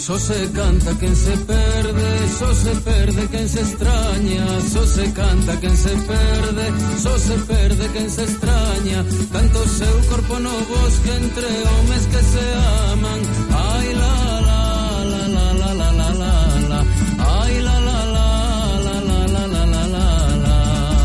Só se canta quen se perde, só se perde quen se extraña, só se canta quen se perde, só se perde quen se extraña. Tanto o seu corpo no bosque entre homes que se aman. Ai la la la la la la la la la. Ai la la la la la la la la la.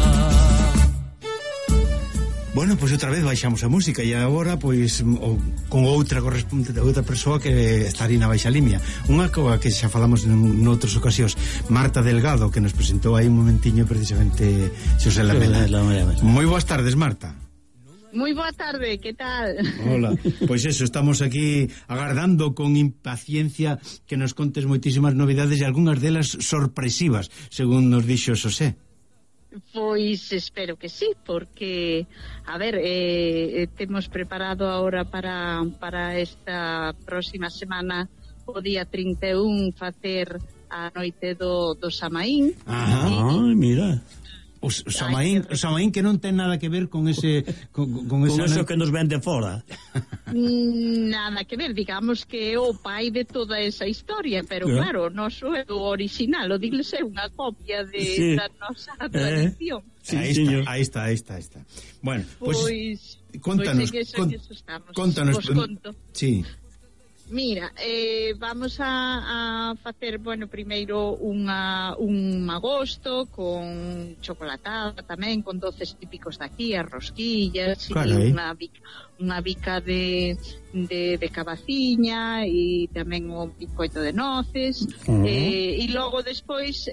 Bueno, pois outra vez baixamos a música e agora pois con outra correspondente de outra persoa que está ali na baixa limia, unha coa que xa falamos noutras ocasións, Marta Delgado, que nos presentou aí un momentiño precisamente Xosé Lamela. Moi boas tardes, Marta. Moi boa tarde, que tal? Hola, pois eso, estamos aquí agardando con impaciencia que nos contes moitísimas novidades e algunhas delas sorpresivas, según nos dixo Xosé. Pois espero que sí, porque a ver, temos preparado agora para esta próxima semana o día 31 facer a noite do Samaín. Ai, mira. O Samaín que non ten nada que ver con ese con eso que nos vende fora. Nada que ver, digamos que é o pai de toda esa historia, pero claro, non é o original, o diles é unha copia da nosa tradición. Aí está. Bueno, pois contanos, contanos. Conto. Sí. Mira, vamos a facer, bueno, primeiro un agosto con chocolatada tamén, con doces típicos daqui, as rosquillas, e unha bica de cabaciña e tamén un picoito de noces. E logo despois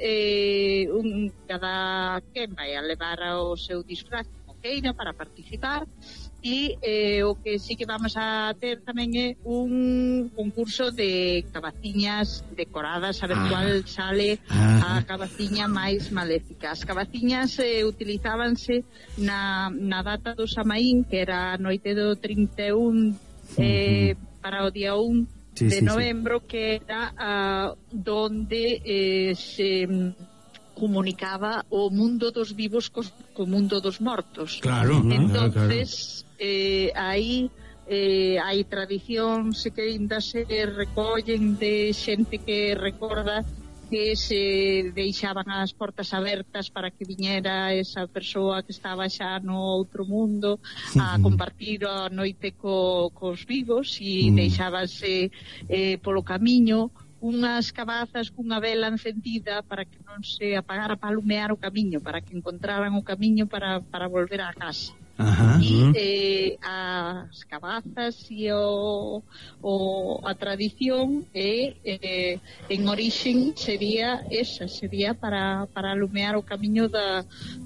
cada quen vai a levar o seu disfraz como queira para participar. E o que sí que vamos a ter tamén é un concurso de cabaciñas decoradas, a ver cuál sale a cabaciña máis maléfica. As cabaciñas utilizábanse na data do Samaín, que era a noite do 31 para o día 1 de novembro, que era donde se comunicaba o mundo dos vivos co mundo dos mortos. Claro, entonces aí hai tradicións que ainda se recollen de xente que recorda que se deixaban as portas abertas para que viñera esa persoa que estaba xa no outro mundo a compartir a noite cos vivos, e deixábase polo camiño unhas cabazas cunha vela encendida para que non se apagara, para alumear o camiño, para que encontraran o camiño para volver á casa. E as cabazas e a tradición en orixen sería esa, sería para alumear o camiño da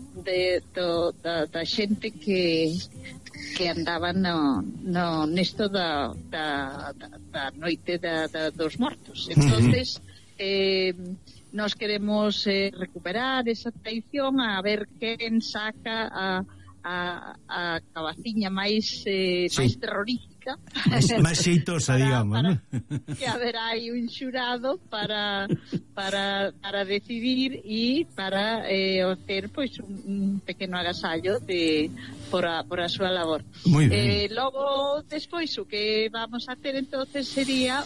xente que andaban nesto da noite dos mortos. Entonces nós queremos recuperar esa tradición, a ver quen saca a cabaciña máis terrorífica, máis xeitosa, digamos, ¿no? Que haberá aí un xurado para decidir e para ter pois un pequeno agasallo por a súa labor. Logo despois o que vamos a ter entonces sería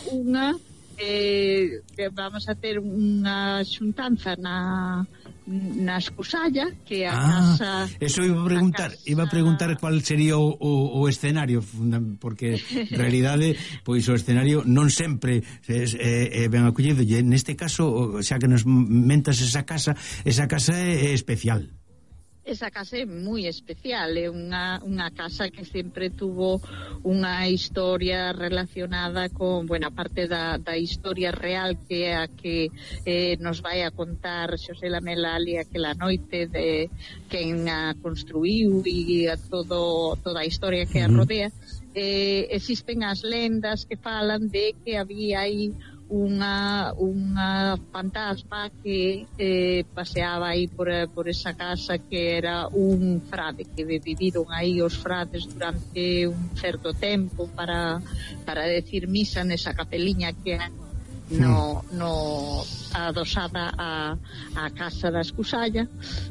vamos a ter unha xuntanza na Escusalla, que a casa... Eso iba a preguntar cuál sería o escenario, porque en realidade pois o escenario non sempre é ben acollido, e neste caso, xa que nos mentas esa casa é especial. Esa casa é moi especial, é unha casa que sempre tuvo unha historia relacionada con, bueno, a parte da historia real, que é a que nos vai a contar Xosé Lamela ali aquela noite, de quen a construíu e a toda a historia que a rodea. Existen as lendas que falan de que había aí unha fantasma que paseaba aí por esa casa, que era un frade, que viviron aí os frades durante un certo tempo para decir misa nesa capeliña que no adosada a casa da Escusalla.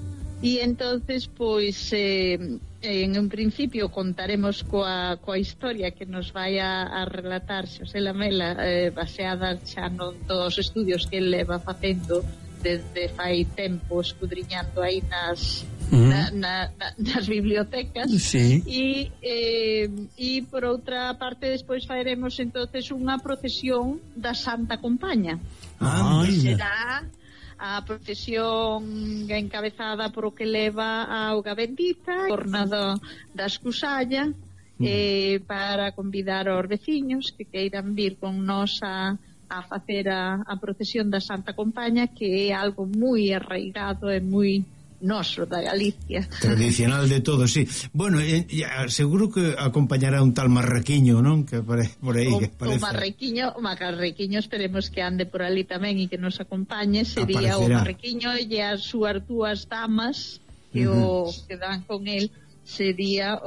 E entonces pois en un principio contaremos coa historia que nos vai a relatar Xosé Lamela, baseada xa non dos estudios que ele leva facendo desde fai tempo, escudriñando aí nas bibliotecas. Sí. E por outra parte despois faremos entonces unha procesión da Santa Compaña, que será a procesión encabezada por o que leva a auga bendita, jornada da escusalla, para convidar aos veciños que queiran vir con nós a facer a procesión da Santa Compaña, que é algo moi arraigado e moi noso da Galicia. Tradicional de todo, sí. Bueno, seguro que acompañará un tal marraquiño, non? Que por aí que parece. O marraquiño esperemos que ande por ali tamén e que nos acompañe. Sería o marraquiño e as súas dúas damas que que dan con el, sería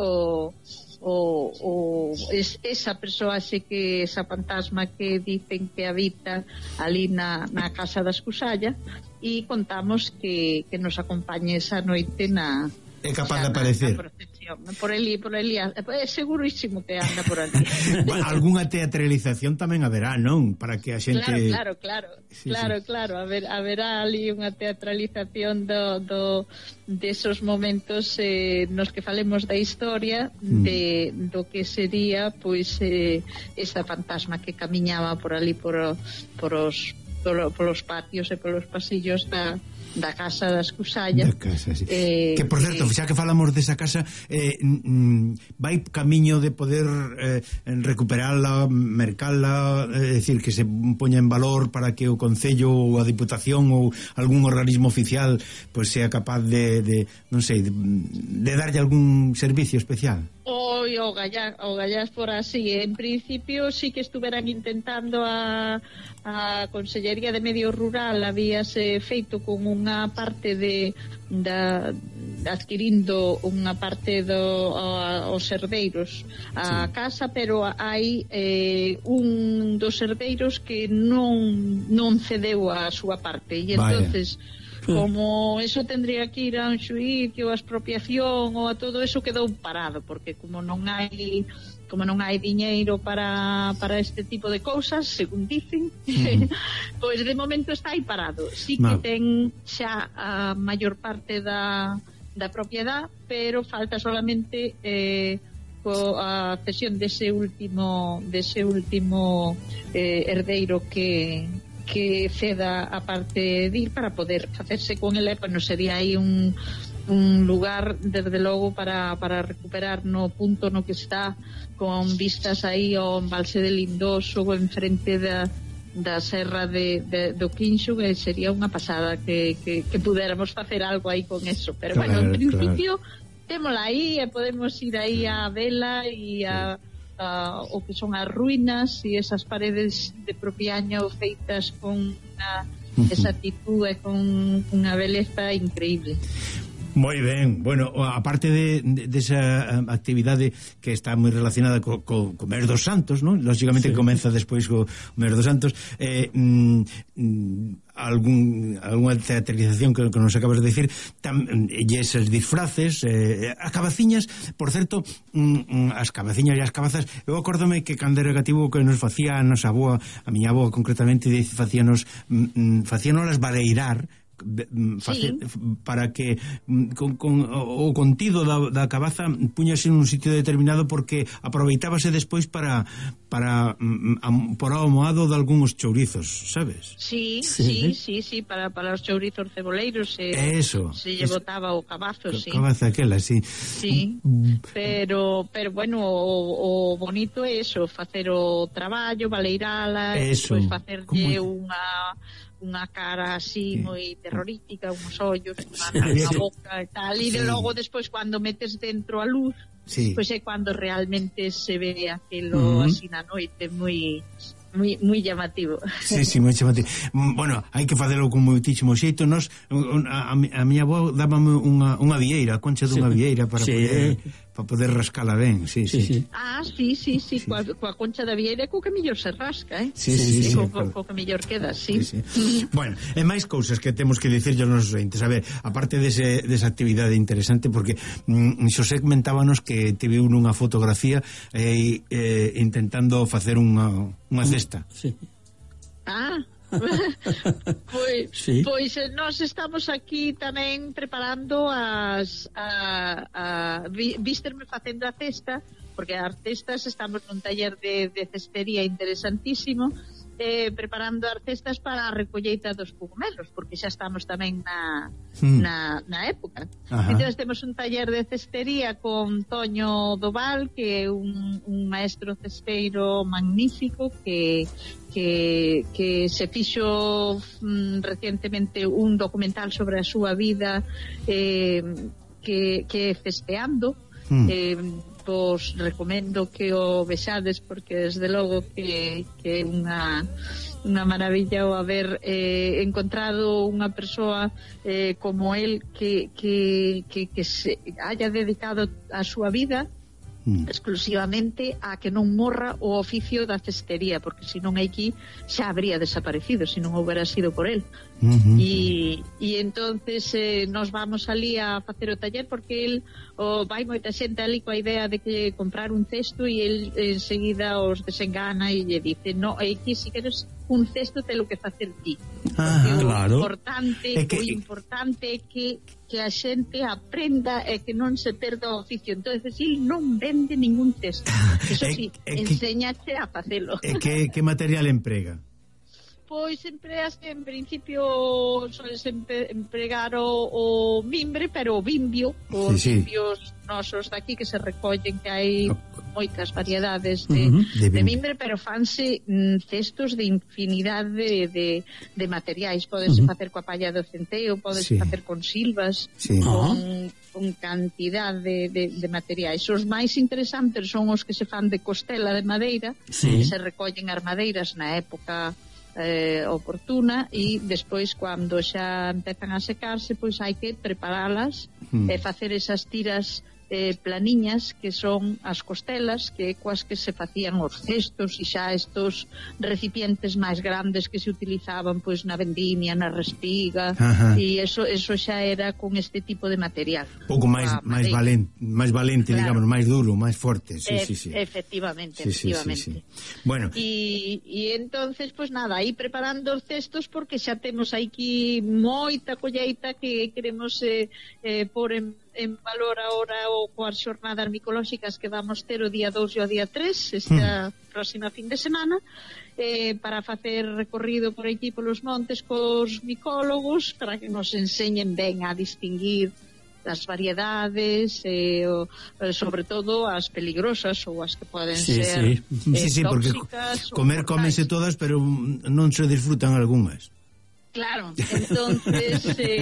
esa persoaxe, que esa fantasma que dicen que habita ali na casa da escusalla, e contamos que nos acompañe esa noite é capaz de aparecer por ali, é segurísimo que anda por ali. Algúnha teatralización tamén haberá, non? Para que a xente... Claro, haberá ali unha teatralización desos momentos nos que falemos da historia do que sería pois esa fantasma que camiñaba por ali polos patios e polos pasillos da casa da escusalla. Sí. Que, por certo, xa que falamos desa casa, vai camiño de poder recuperarla, mercala, é dicir, que se poña en valor para que o Concello ou a Diputación ou algún organismo oficial pois sea capaz de non sei, de darlle algún servicio especial. O gallás por así. En principio sí que estuveran intentando a Consellería de Medio Rural, habíase feito con unha parte adquirindo unha parte os herdeiros a casa, pero hai un dos herdeiros que non cedeu a súa parte, e entonces como eso tendría que ir a un xuicio, a expropiación ou a todo eso, quedou parado, porque como non hai diñeiro para este tipo de cousas, según dicen, pois de momento está aí parado. Sí que ten xa a maior parte da propiedad, pero falta solamente a cesión dese último herdeiro que ceda a parte de ir para poder facerse con ele. Bueno, sería aí un lugar, desde logo, para recuperar no punto no que está, con vistas aí ao embalse de Lindoso, enfrente da serra do Quinxo, que sería unha pasada que pudéramos facer algo aí con eso. Pero en principio témola aí e podemos ir aí a vela e o que son as ruínas e esas paredes de propiaño feitas con esa actitud e con unha beleza increíble. Moi ben, bueno, aparte desa actividade que está moi relacionada co mes dos Santos, non? Lógicamente comeza despois co mes dos Santos, algunha teatralización que nos acabas de decir, e eses disfraces, as cabaciñas, por certo, as cabaciñas e as cabazas, eu acórdome que cando era gativo que nos facía a nosa aboa, a miña aboa concretamente, facíanos las vareirar, para que con o contido da cabaza puñase nun sitio determinado, porque aproveitábase despois para por ao moado de algúns chourizos, sabes? Sí, para os chourizos ceboleiros se lle botaba o cabazo, cabaza aquela, sí. Pero bueno, o bonito é eso, facer o traballo, valeirala, despois facerlle unha cara así moi terrorífica, uns ollos, unha boca e tal, e logo despois cando metes dentro a luz, pois é cando realmente se ve aquilo así na noite moi llamativo. Sí, moi llamativo. Bueno, hai que facelo con moitísimo xeito. Nos, a miña avó dábame unha vieira, a concha dunha vieira para poder para poder rascala ben, sí. Ah, sí, coa concha da vieira co que mellor se rasca, Sí. Co que mellor queda, sí. Bueno, e máis cousas que temos que dicir aos nosos ointes. A ver, aparte desa actividade interesante, porque Xosé comentábanos que te viu nunha fotografía intentando facer unha cesta. Sí. Pois nós estamos aquí tamén preparando vísterme facendo a cesta, porque as cestas estamos nun taller de cestería interesantísimo, preparando as cestas para a recolleita dos cogumelos, porque xa estamos tamén na época. Entón temos un taller de cestería con Toño Doval, que é un maestro cesteiro magnífico que se fixo recientemente un documental sobre a súa vida, que é Festeando. Vos recomendo que o vexades, porque desde logo que é unha maravilla o haber encontrado unha persoa como el que se haya dedicado a súa vida exclusivamente a que non morra o oficio da cestería, porque se non aquí xa habría desaparecido se non houbera sido por el. E entonces nos vamos ali a facer o taller, porque el vai moita xente ali coa idea de que comprar un cesto, e el enseguida os desengana e lle dice, no, aquí se queres un cesto te lo que facer ti. Claro. O importante é que a xente aprenda e que non se perda o oficio. Entonces el non vende ningún cesto, eso sí, enséñate a facelo. Que material emprega? Pois empleaste, en principio soles empregar o mimbre, pero o bimbio, os bimbios nosos daqui que se recollen, que hai moitas variedades de mimbre, pero fanse cestos de infinidade de materiais. Podes facer coa palla do centeo, podes facer con silvas, con cantidad de materiais. Os máis interesantes son os que se fan de costela de madeira, que se recollen as madeiras na época oportuna, e despois cando xa empezan a secarse, pois hai que preparalas e facer esas tiras planiñas, que son as costelas, que coas que se facían os cestos, e xa estos recipientes máis grandes que se utilizaban pois na vendimia, na respiga, e eso xa era con este tipo de material. Pouco máis valente, claro, digamos, máis duro, máis forte. Efectivamente. Bueno, e entonces, pois nada, aí preparando os cestos, porque xa temos aquí moita colleita que queremos pôr en valor ahora coas xornadas micolóxicas que vamos ter o día 2 e o día 3 esta próxima fin de semana, para facer recorrido por aquí polos montes cos micólogos, para que nos enseñen ben a distinguir as variedades, sobre todo as peligrosas ou as que poden ser tóxicas. Porque comer cómense todas, pero non se disfrutan algunhas. Claro, entonces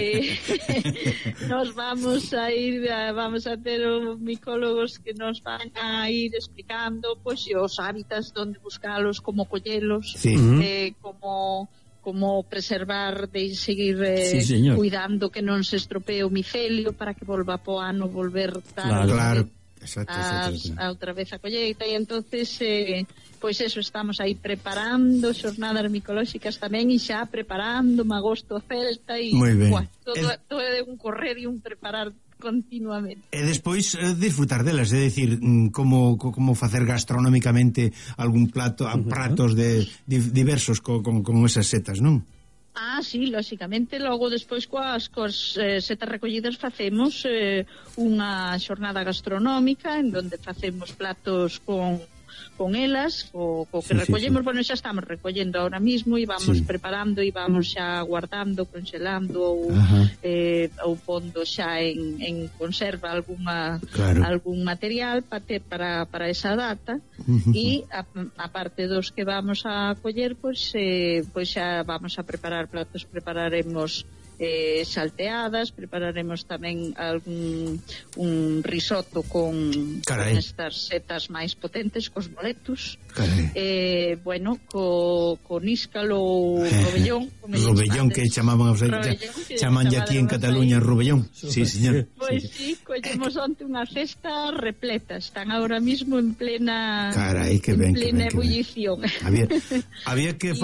nos vamos a ter micólogos que nos van a ir explicando pois os hábitats, donde buscalos, como collelos, como preservar, de seguir cuidando que non se estropee o micelio para que volva po ano volver claro. outra vez a colleita. E entonces pois eso, estamos aí preparando xornadas micolóxicas tamén, e xa preparando Magosto Celta, e todo é un correr e un preparar continuamente. E despois disfrutar delas, é dicir, como facer gastronómicamente algún pratos diversos con esas setas, non? Sí, lóxicamente. Logo despois coas setas recollidas facemos unha xornada gastronómica en donde facemos platos con elas, o que recollemos. Bueno, xa estamos recollendo ahora mismo e vamos preparando e vamos xa guardando, congelando ou pondo xa en conserva algún material para esa data. E a parte dos que vamos a coller, pois xa vamos a preparar platos. Prepararemos salteadas, prepararemos tamén un risotto con estas setas máis potentes, cos boletus, bueno, co níscalo ou Rovellón, que chamaban aquí en Cataluña Rovellón. Sí, señor. Pois sí, collemos onte unha cesta repleta, están ahora mismo en plena ebullición. Había que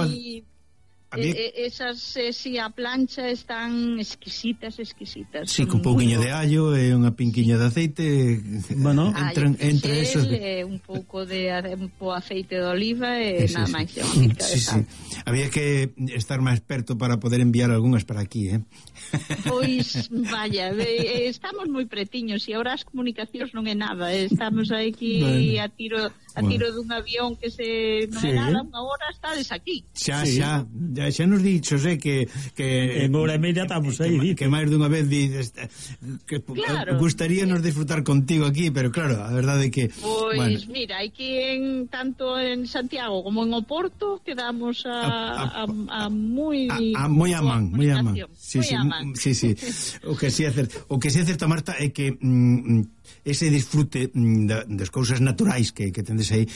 esas si a plancha están exquisitas. Sí, con pouquiño de allo e unha pinquiña de aceite, bueno, entre eso un pouco de aceite de oliva e nada máis. Sí. Había que estar máis experto para poder enviar algunhas para aquí, Pois, vaya, estamos moi pretiños e agora as comunicacións non é nada, estamos aquí a tiro dun avión que non é nada, unha hora estades aquí. Xa nos dicho, que en hora e media estamos aí, que máis dunha vez que gustaríanos disfrutar contigo aquí, pero claro, a verdade é que pois, mira, aquí tanto en Santiago como en Oporto quedamos a moi a man. Sí. O que sí é certo, Marta, é que ese disfrute das cousas naturais que tendes aí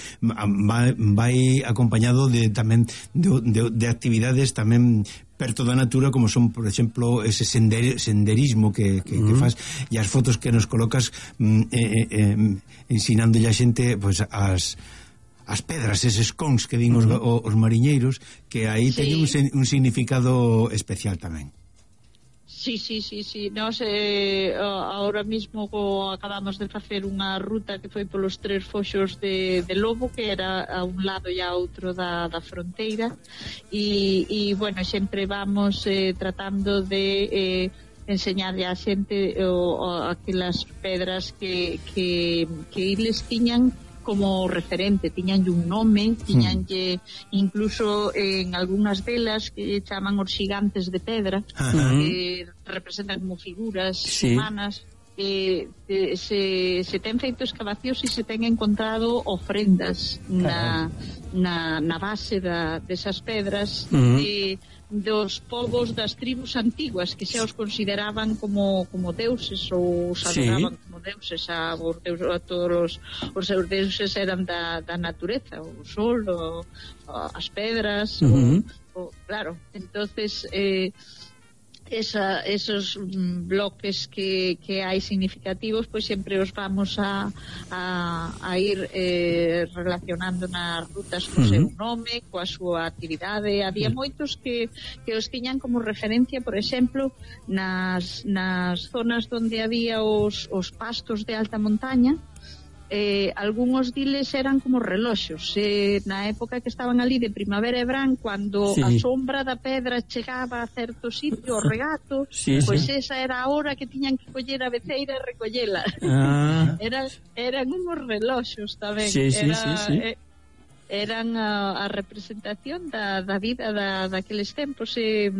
vai acompañado tamén de actividades tamén perto da natura, como son, por exemplo, ese senderismo que faz, e as fotos que nos colocas ensinándolle a xente pois as pedras, eses cons que din os mariñeiros, que aí teñen un significado especial tamén. Sí. Nos ahora mismo acabamos de facer unha ruta que foi polos 3 foxos de Lobo, que era a un lado e a outro da fronteira, e bueno, sempre vamos tratando de enseñarle a xente aquelas pedras que eles tiñan como referente, tiñanlle un nome, tiñanlle incluso en algunhas delas que chaman os xigantes de pedra, que representan como figuras humanas. Se ten feito excavacións e se ten encontrado ofrendas na base desas pedras dos povos das tribus antiguas, que xa os consideraban como deuses ou os adoraban como deuses. A todos os seus deuses eran da natureza, o sol, as pedras, claro. Entonces esos bloques que hai significativos, pois sempre os vamos a ir relacionando nas rutas co seu nome, coa súa actividade. Había moitos que os tiñan como referencia, por exemplo, nas zonas onde había os pastos de alta montaña. Algúns diles eran como reloxos, na época que estaban ali de primavera e verán, cando a sombra da pedra chegaba a certo sitio, o regato, pois esa era a hora que tiñan que coller a beceira e recollela. Eran unhos reloxos tamén. Eran a representación da vida daqueles tempos,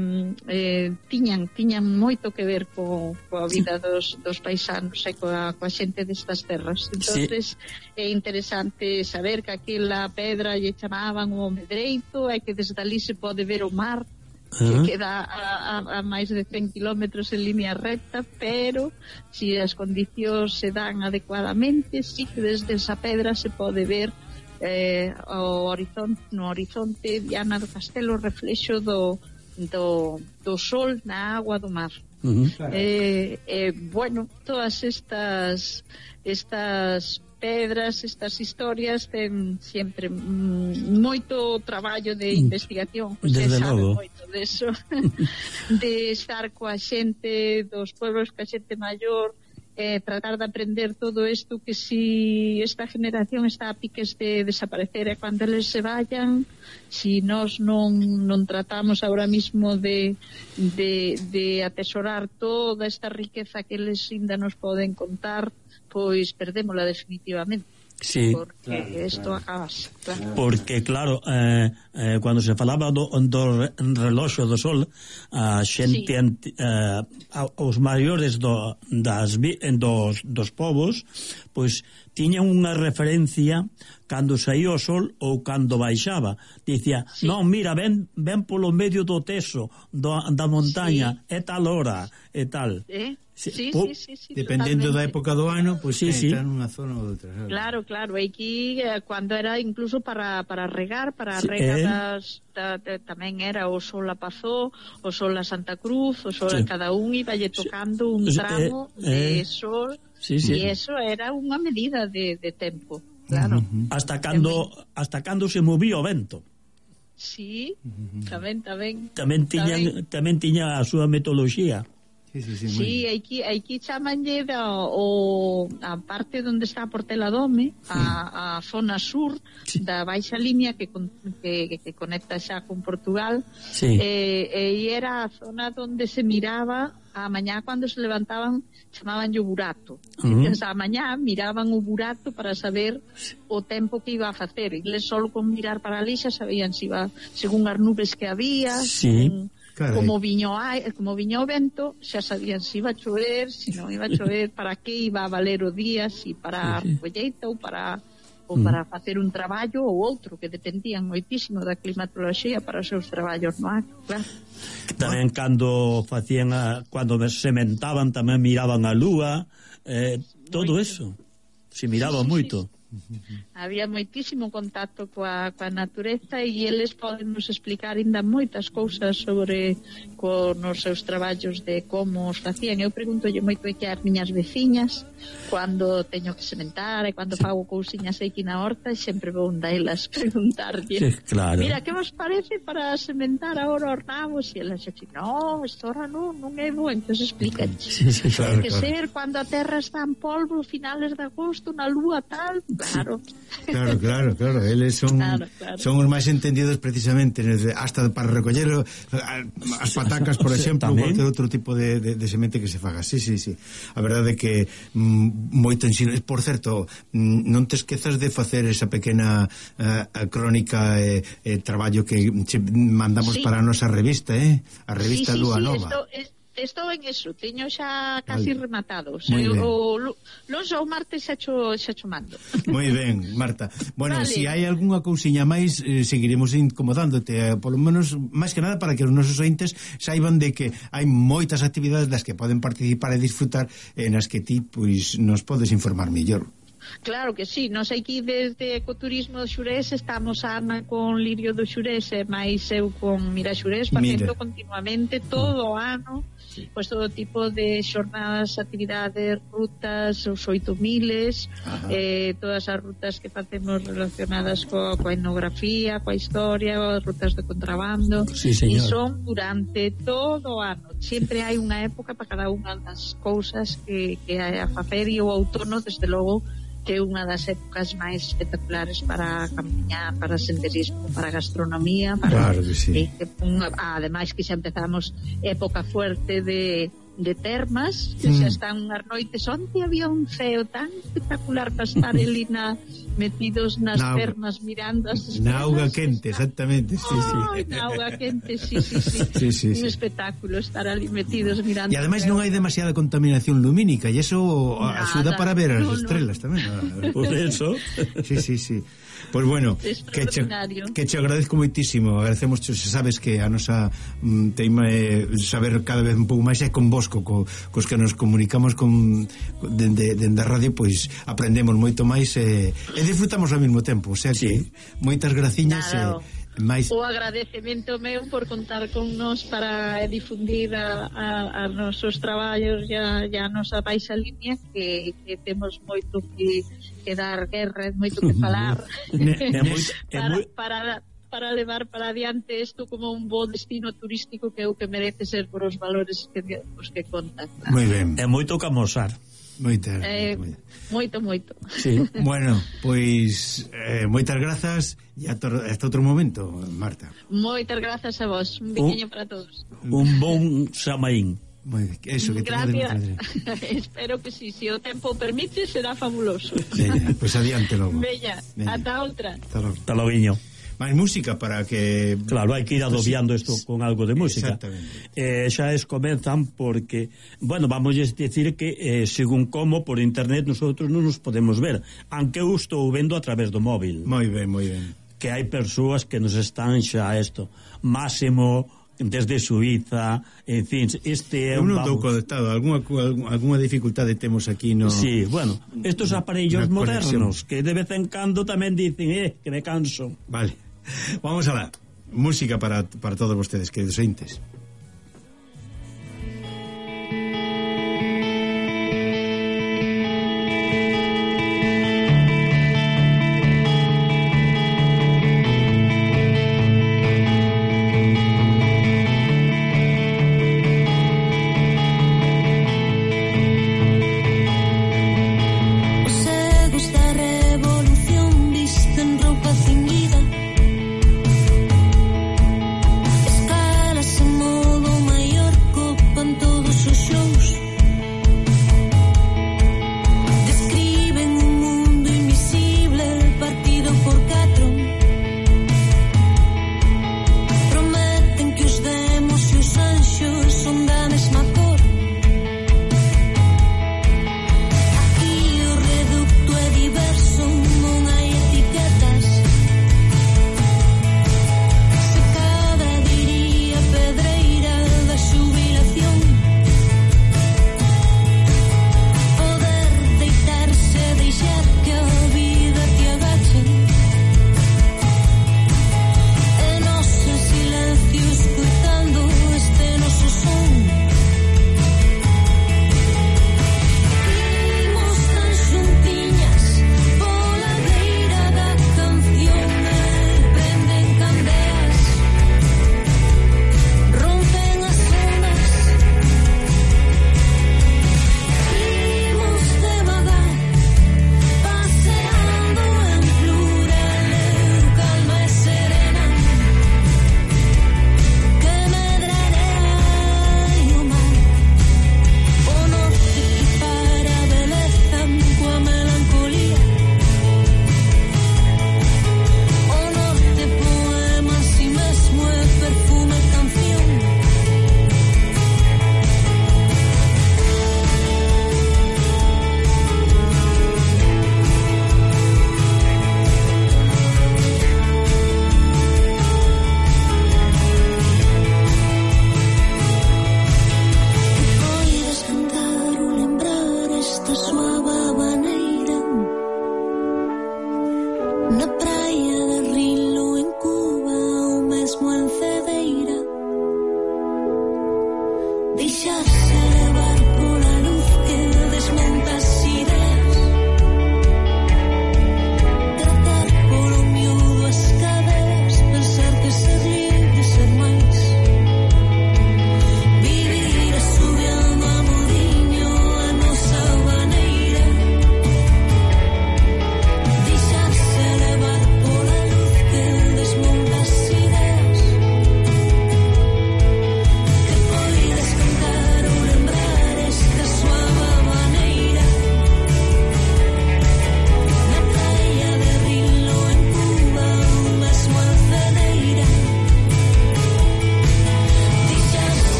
tiñan moito que ver coa vida dos paisanos e coa xente destas terras. Entonces é interesante saber que aquela pedra lle chamaban o Medreito, e que desde ali se pode ver o mar, que queda a máis de 100 kilómetros en línea recta, pero si as condicións se dan adecuadamente, sí que desde esa pedra se pode ver no horizonte Viana do Castelo, o reflexo do sol na agua do mar. Bueno, todas estas pedras, estas historias ten sempre moito traballo de investigación, se sabe moito deso, de estar coa xente dos pueblos, coa xente maior, tratar de aprender todo isto, que si esta generación está a piques de desaparecer, e cando eles se vayan, si nós non tratamos ahora mismo de atesorar toda esta riqueza que eles ainda nos poden contar, pois perdémola definitivamente. Porque isto acabase, porque claro, cando se falaba do reloxo do sol, a xente os maiores dos povos, pois tiñan unha referencia cando saía o sol ou cando baixaba. Dicía, non, mira, ven polo medio do teso da montaña, é tal hora, é tal. Sí, dependendo da época do ano, pois está nunha zona ou outra. Claro, aquí cando era incluso para regar, para regas tamén era o sol a Pazó, o sol a Santa Cruz, o sol a cada un iba lle tocando un tramo de sol, e eso era unha medida de tempo, claro. Hasta cando se movía o vento. Sí, tamén. Tamén tiña a súa metodoloxía. Sí, aquí chamanlle a parte onde está Portela Dome, a zona sur da baixa línea que conecta xa con Portugal, e era a zona onde se miraba a mañá cando se levantaban, chamaban o burato. Entonces, a mañá miraban o burato para saber o tempo que iba a facer. Eles só con mirar para ali xa sabían se iba según as nubes que había, como viño o vento, xa sabían se iba a chover, se non iba a chover, para que iba a valer o día, se para a colleita ou para facer un traballo ou outro, que dependían moitísimo da climatoloxía para os seus traballos no acto, claro. Tamén cando sementaban tamén miraban a lúa, todo eso se miraba moito. Había moitísimo contacto coa natureza, e eles poden nos explicar ainda moitas cousas sobre os seus traballos de como os facían. Eu preguntolle moito que as miñas veciñas cando teño que sementar e cando fago cousiñas aquí na horta, sempre vou delas preguntarlle, mira, que vos parece para sementar agora os nabos? E elas dicen, non, isto ahora non é bo. Entón explican, ten que ser cando a terra está en polvo, finales de agosto, na lúa tal. Claro, eles son os máis entendidos precisamente, hasta para recoller as patacas, por exemplo, ou qualquer outro tipo de semente que se faga. Sí. A verdade é que moito ensino. Por certo, non te esquezas de facer esa pequena crónica e traballo que mandamos para a nosa revista, a revista Lúa Nova. Estou en eso, teño xa casi rematado. O luns ou martes xa cho mando. Moi ben, Marta. Bueno, se hai algunha cousiña máis, seguiremos incomodándote, polo menos, máis que nada para que os nosos ointes saiban de que hai moitas actividades das que poden participar e disfrutar, nas que ti, pois, nos podes informar mellor. Claro que sí, nos aquí desde Ecoturismo do Xurés estamos Ana con Lirio do Xurés e máis eu con Mira Xurés, facendo continuamente todo o ano, pois todo tipo de xornadas, actividades, rutas, os 8.000, todas as rutas que facemos relacionadas coa etnografía, coa historia, as rutas de contrabando, e son durante todo o ano. Sempre hai unha época para cada unha das cousas que hai a facer, e o outono, desde logo, que é unha das épocas máis espectaculares para camiñar, para senderismo, para gastronomía, claro que sí. Ademais que xa empezamos época fuerte de termas, que xa están unhas noites onde había un ceo tan espectacular para estar ali metidos nas termas mirando as estrelas. Na auga quente, exactamente. Na auga quente, sí. Un espectáculo estar ali metidos mirando. E ademais non hai demasiada contaminación lumínica, e eso axuda para ver as estrelas tamén. Por eso. Sí. Pois bueno, que che agradezco moitísimo. Agradecemos, sabes que a nosa teima é saber cada vez un pouco máis, é con vos cos que nos comunicamos dende a radio, pois aprendemos moito máis e disfrutamos ao mesmo tempo, o sea que moitas graciñas. O agradecemento meu por contar con nos para difundir a nosos traballos e a nosa baixa línea, que temos moito que dar guerra, moito que falar para levar para adiante isto como un bo destino turístico que é o que merece ser por os valores que contan. Moi ben. É moito que amosar. Moito. Sí. Bueno, pois moitas grazas e hasta outro momento, Marta. Moitas grazas a vos. Un biquiño para todos. Un bon Samaín. Eso, que gracias. Espero que sí, se o tempo permite será fabuloso. Pois adiante logo. Bella, ata outra. Hasta logo. máis música para que... Claro, hai que ir adobiando isto con algo de música. Exactamente. Xa comenzan porque, bueno, vamos a decir que según como por internet nosotros non nos podemos ver, aunque eu estou vendo a través do móvil. Moi ben, moi ben. Que hai persoas que nos están xa Máximo desde Suiza, en fin, este é un... Eu non estou conectado, alguna dificultade temos aquí no... Sí, bueno, estos aparellos modernos que de vez en cando tamén dicen, que me canso. Vale, vamos alá. Música para todos vostedes, queridos ointes.